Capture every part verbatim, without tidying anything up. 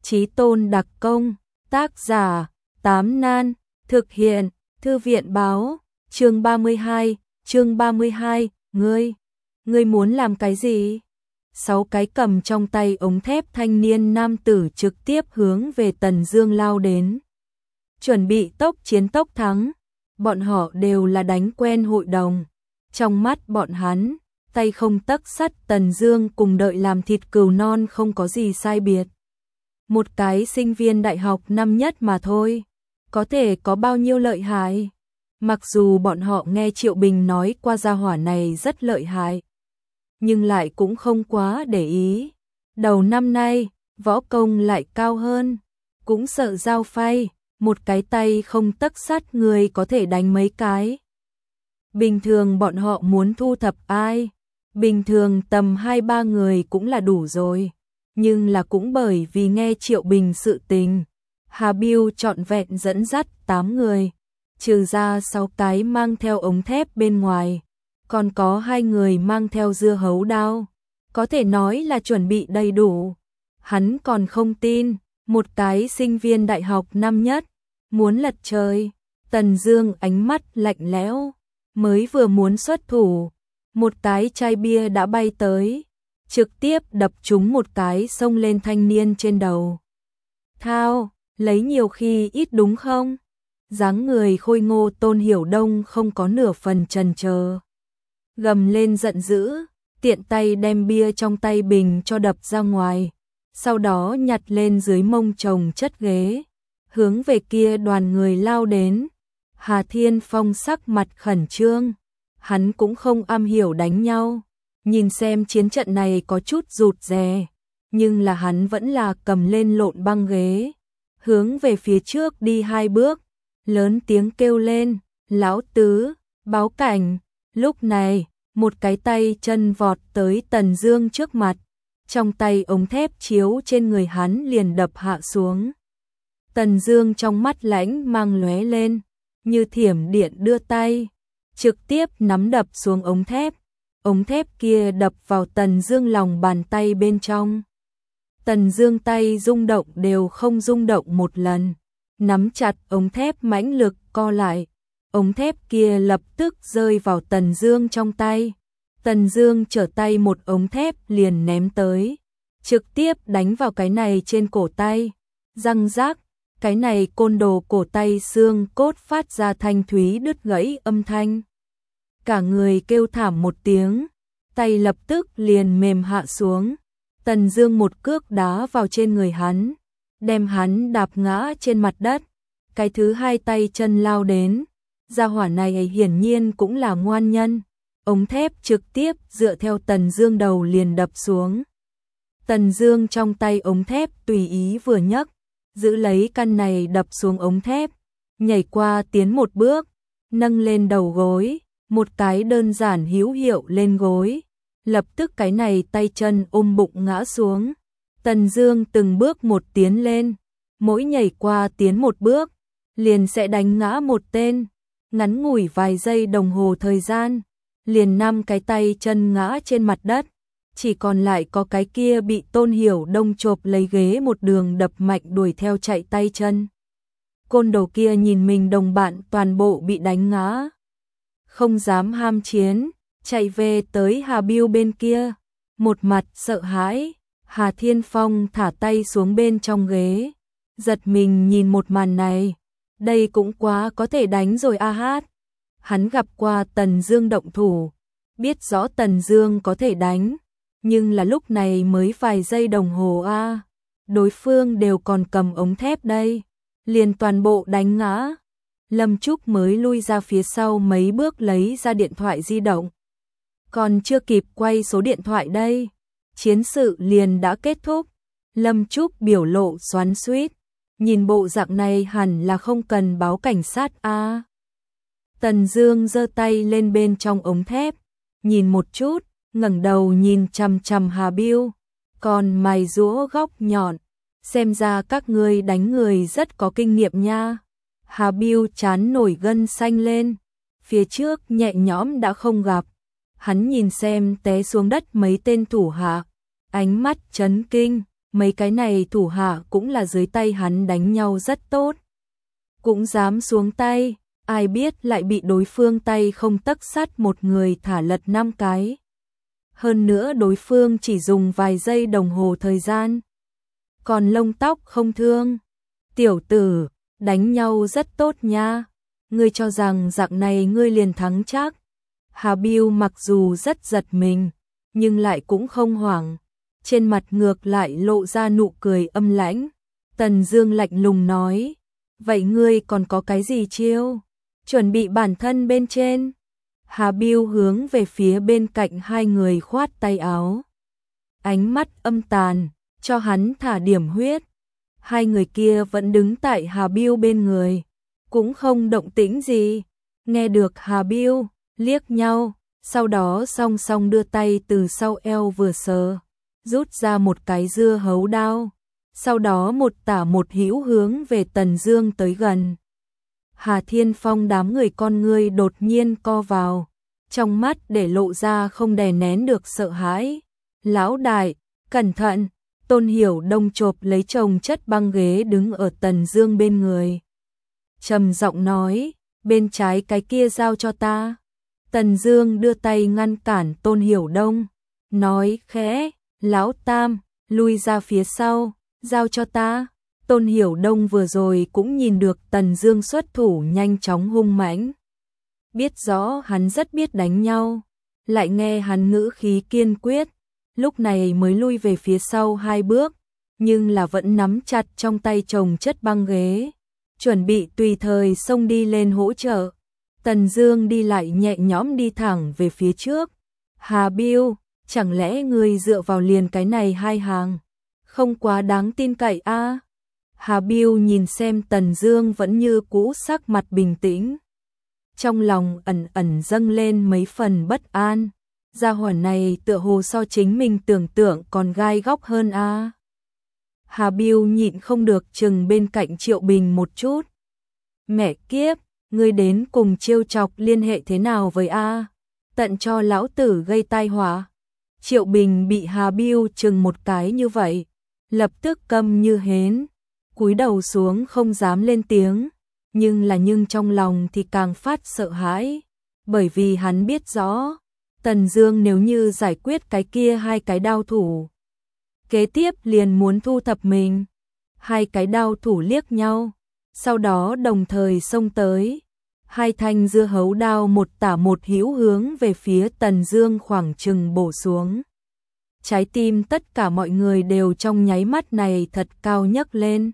Chí Tôn đặc công, tác giả, Tám Nan, thực hiện, Thư viện báo, chương ba mươi hai, chương ba mươi hai, ngươi, ngươi muốn làm cái gì? Sáu cái cầm trong tay ống thép thanh niên nam tử trực tiếp hướng về Tần Dương lao đến. Chuẩn bị tốc chiến tốc thắng, bọn họ đều là đánh quen hội đồng. Trong mắt bọn hắn, tay không tấc sắt Tần Dương cùng đợi làm thịt cừu non không có gì sai biệt. Một cái sinh viên đại học năm nhất mà thôi, có thể có bao nhiêu lợi hại? Mặc dù bọn họ nghe Triệu Bình nói qua gia hỏa này rất lợi hại, nhưng lại cũng không quá để ý. Đầu năm nay, võ công lại cao hơn, cũng sợ dao phay, một cái tay không tấc sắt người có thể đánh mấy cái. Bình thường bọn họ muốn thu thập ai? Bình thường tầm hai ba người cũng là đủ rồi. Nhưng là cũng bởi vì nghe Triệu Bình sự tình, Hà Biêu trọn vẹn dẫn dắt tám người, trừ ra sáu cái mang theo ống thép bên ngoài, còn có hai người mang theo dưa hấu đao, có thể nói là chuẩn bị đầy đủ. Hắn còn không tin, một cái sinh viên đại học năm nhất, muốn lật trời. Tần Dương ánh mắt lạnh lẽo, mới vừa muốn xuất thủ, một cái chai bia đã bay tới, trực tiếp đập trúng một cái xông lên thanh niên trên đầu. Thao, lấy nhiều khi ít đúng không? Dáng người khôi ngô Tôn Hiểu Đông không có nửa phần chần chờ, gầm lên giận dữ, tiện tay đem bia trong tay bình cho đập ra ngoài, sau đó nhặt lên dưới mông chồng chất ghế, hướng về kia đoàn người lao đến. Hà Thiên Phong sắc mặt khẩn trương, hắn cũng không am hiểu đánh nhau, nhìn xem chiến trận này có chút rụt rè, nhưng là hắn vẫn là cầm lên lộn băng ghế, hướng về phía trước đi hai bước, lớn tiếng kêu lên, lão tứ, báo cảnh. Lúc này, một cái tay chân vọt tới Tần Dương trước mặt, trong tay ống thép chiếu trên người hắn liền đập hạ xuống. Tần Dương trong mắt lãnh mang lóe lên, như thiểm điện đưa tay, trực tiếp nắm đập xuống ống thép. Ống thép kia đập vào Tần Dương lòng bàn tay bên trong. Tần Dương tay rung động đều không rung động một lần, nắm chặt ống thép mãnh lực co lại. Ống thép kia lập tức rơi vào Tần Dương trong tay. Tần Dương trở tay một ống thép liền ném tới, trực tiếp đánh vào cái này trên cổ tay. Răng rác, cái này côn đồ cổ tay xương cốt phát ra thanh thúy đứt gãy âm thanh. Cả người kêu thảm một tiếng, tay lập tức liền mềm hạ xuống. Tần Dương một cước đá vào trên người hắn, đem hắn đạp ngã trên mặt đất. Cái thứ hai tay chân lao đến, gia hỏa này hiển nhiên cũng là ngoan nhân, ống thép trực tiếp dựa theo Tần Dương đầu liền đập xuống. Tần Dương trong tay ống thép tùy ý vừa nhấc, giữ lấy căn này đập xuống ống thép, nhảy qua tiến một bước, nâng lên đầu gối, một cái đơn giản hữu hiệu lên gối, lập tức cái này tay chân ôm bụng ngã xuống. Tần Dương từng bước một tiến lên, mỗi nhảy qua tiến một bước, liền sẽ đánh ngã một tên. Ngắn ngủi vài giây đồng hồ thời gian, liền năm cái tay chân ngã trên mặt đất, chỉ còn lại có cái kia bị Tôn Hiểu Đông chộp lấy ghế một đường đập mạnh đuổi theo chạy tay chân. Côn đồ kia nhìn mình đồng bạn toàn bộ bị đánh ngã, không dám ham chiến, chạy về tới Hà Biêu bên kia, một mặt sợ hãi. Hà Thiên Phong thả tay xuống bên trong ghế, giật mình nhìn một màn này, đây cũng quá có thể đánh rồi a hát. Hắn gặp qua Tần Dương động thủ, biết rõ Tần Dương có thể đánh, nhưng là lúc này mới vài giây đồng hồ a, đối phương đều còn cầm ống thép đây, liền toàn bộ đánh ngã. Lâm Trúc mới lui ra phía sau mấy bước lấy ra điện thoại di động, còn chưa kịp quay số điện thoại đây, chiến sự liền đã kết thúc. Lâm Trúc biểu lộ xoắn xuýt, nhìn bộ dạng này hẳn là không cần báo cảnh sát a. Tần Dương giơ tay lên bên trong ống thép, nhìn một chút, ngẩng đầu nhìn chằm chằm Hà Biêu, còn mày giũa góc nhọn, xem ra các ngươi đánh người rất có kinh nghiệm nha. Hà Biêu chán nổi gân xanh lên, phía trước nhẹ nhõm đã không gặp. Hắn nhìn xem té xuống đất mấy tên thủ hạ, ánh mắt chấn kinh, mấy cái này thủ hạ cũng là dưới tay hắn đánh nhau rất tốt. Cũng dám xuống tay, ai biết lại bị đối phương tay không tấc sắt một người thả lật năm cái. Hơn nữa đối phương chỉ dùng vài giây đồng hồ thời gian. Còn lông tóc không thương. Tiểu tử, đánh nhau rất tốt nha. Ngươi cho rằng dạng này ngươi liền thắng chắc. Hà Biêu mặc dù rất giật mình, nhưng lại cũng không hoảng. Trên mặt ngược lại lộ ra nụ cười âm lãnh. Tần Dương lạnh lùng nói, vậy ngươi còn có cái gì chiêu? Chuẩn bị bản thân bên trên. Hà Biêu hướng về phía bên cạnh hai người khoát tay áo. Ánh mắt âm tàn, cho hắn thả điểm huyết. Hai người kia vẫn đứng tại Hà Biêu bên người, cũng không động tĩnh gì. Nghe được Hà Biêu, liếc nhau, sau đó song song đưa tay từ sau eo vừa sờ, rút ra một cái dưa hấu đao. Sau đó một tả một hữu hướng về Tần Dương tới gần. Hà Thiên Phong đám người con ngươi đột nhiên co vào, trong mắt để lộ ra không đè nén được sợ hãi. Lão đại, cẩn thận! Tôn Hiểu Đông chộp lấy chồng chất băng ghế đứng ở Tần Dương bên người. Trầm giọng nói, bên trái cái kia giao cho ta. Tần Dương đưa tay ngăn cản Tôn Hiểu Đông, nói khẽ, Lão Tam, lui ra phía sau, giao cho ta. Tôn Hiểu Đông vừa rồi cũng nhìn được Tần Dương xuất thủ nhanh chóng hung mãnh. Biết rõ hắn rất biết đánh nhau, lại nghe hắn ngữ khí kiên quyết, lúc này mới lui về phía sau hai bước, nhưng là vẫn nắm chặt trong tay chồng chất băng ghế, chuẩn bị tùy thời xông đi lên hỗ trợ. Tần Dương đi lại nhẹ nhõm đi thẳng về phía trước. Hà Biêu, chẳng lẽ ngươi dựa vào liền cái này hai hàng? Không quá đáng tin cậy a. À? Hà Biêu nhìn xem Tần Dương vẫn như cũ sắc mặt bình tĩnh. Trong lòng ẩn ẩn dâng lên mấy phần bất an. Gia hỏa này tựa hồ so chính mình tưởng tượng còn gai góc hơn a. À? Hà Biêu nhịn không được chừng bên cạnh Triệu Bình một chút. Mẹ kiếp, ngươi đến cùng trêu chọc liên hệ thế nào với a? À? Tận cho lão tử gây tai họa. Triệu Bình bị Hà Biêu chừng một cái như vậy, lập tức câm như hến, cúi đầu xuống không dám lên tiếng, nhưng là nhưng trong lòng thì càng phát sợ hãi, bởi vì hắn biết rõ, Tần Dương nếu như giải quyết cái kia hai cái đao thủ, kế tiếp liền muốn thu thập mình. Hai cái đao thủ liếc nhau, sau đó đồng thời xông tới. Hai thanh dưa hấu đao một tả một hữu hướng về phía Tần Dương khoảng chừng bổ xuống. Trái tim tất cả mọi người đều trong nháy mắt này thật cao nhấc lên.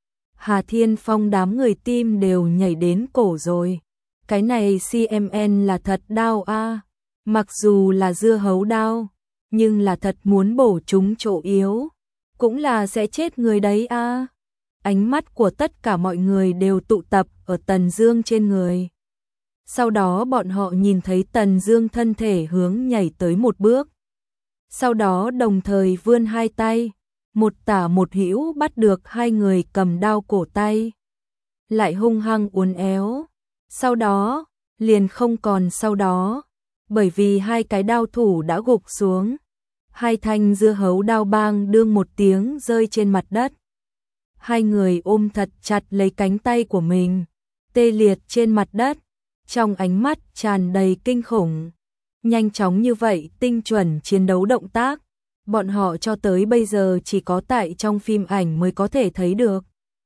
Hà Thiên Phong đám người tim đều nhảy đến cổ rồi. Cái này xê em en là thật đao a, à. Mặc dù là dưa hấu đao, nhưng là thật muốn bổ trúng chỗ yếu, cũng là sẽ chết người đấy a. À. Ánh mắt của tất cả mọi người đều tụ tập ở Tần Dương trên người. Sau đó bọn họ nhìn thấy Tần Dương thân thể hướng nhảy tới một bước. Sau đó đồng thời vươn hai tay, một tả một hữu bắt được hai người cầm đao cổ tay. Lại hung hăng uốn éo. Sau đó, liền không còn sau đó, bởi vì hai cái đao thủ đã gục xuống. Hai thanh dưa hấu đao bang đương một tiếng rơi trên mặt đất. Hai người ôm thật chặt lấy cánh tay của mình, tê liệt trên mặt đất, trong ánh mắt tràn đầy kinh khủng. Nhanh chóng như vậy, tinh chuẩn chiến đấu động tác, bọn họ cho tới bây giờ chỉ có tại trong phim ảnh mới có thể thấy được.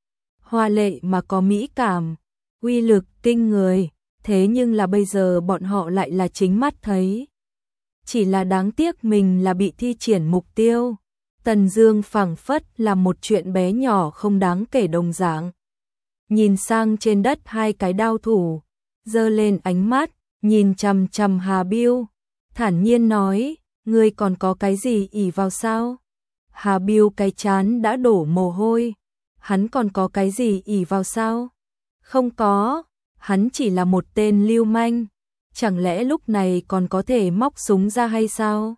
Hoa lệ mà có mỹ cảm, uy lực kinh người, thế nhưng là bây giờ bọn họ lại là chính mắt thấy. Chỉ là đáng tiếc mình là bị thi triển mục tiêu. Tần Dương phảng phất là một chuyện bé nhỏ không đáng kể đồng dạng. Nhìn sang trên đất hai cái đao thủ, giơ lên ánh mắt, nhìn chằm chằm Hà Biêu, thản nhiên nói, ngươi còn có cái gì ỷ vào sao? Hà Biêu cái trán đã đổ mồ hôi, hắn còn có cái gì ỷ vào sao? Không có, hắn chỉ là một tên lưu manh, chẳng lẽ lúc này còn có thể móc súng ra hay sao?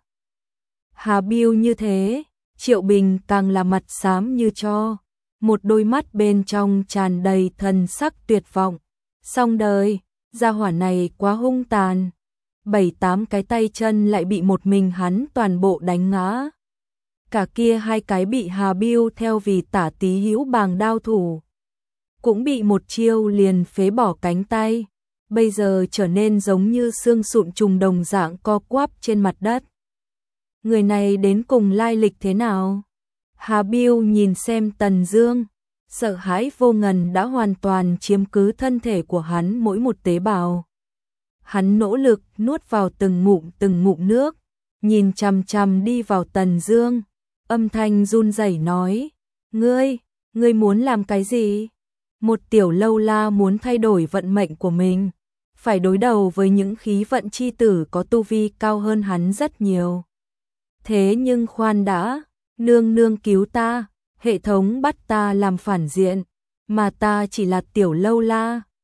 Hà Biêu như thế, Triệu Bình càng là mặt xám như tro, một đôi mắt bên trong tràn đầy thần sắc tuyệt vọng. Xong đời, gia hỏa này quá hung tàn. Bảy tám cái tay chân lại bị một mình hắn toàn bộ đánh ngã. cả kia hai cái bị Hà Bưu theo vì tả tí hữu bàng đao thủ. Cũng bị một chiêu liền phế bỏ cánh tay, bây giờ trở nên giống như xương sụn trùng đồng dạng co quắp trên mặt đất. Người này đến cùng lai lịch thế nào? Hà Bưu nhìn xem Tần Dương, sợ hãi vô ngần đã hoàn toàn chiếm cứ thân thể của hắn mỗi một tế bào. Hắn nỗ lực nuốt vào từng ngụm từng ngụm nước, nhìn chằm chằm đi vào Tần Dương, âm thanh run rẩy nói: "Ngươi, ngươi muốn làm cái gì?" Một tiểu lâu la muốn thay đổi vận mệnh của mình, phải đối đầu với những khí vận chi tử có tu vi cao hơn hắn rất nhiều. Thế nhưng khoan đã, nương nương cứu ta, hệ thống bắt ta làm phản diện, mà ta chỉ là tiểu lâu la,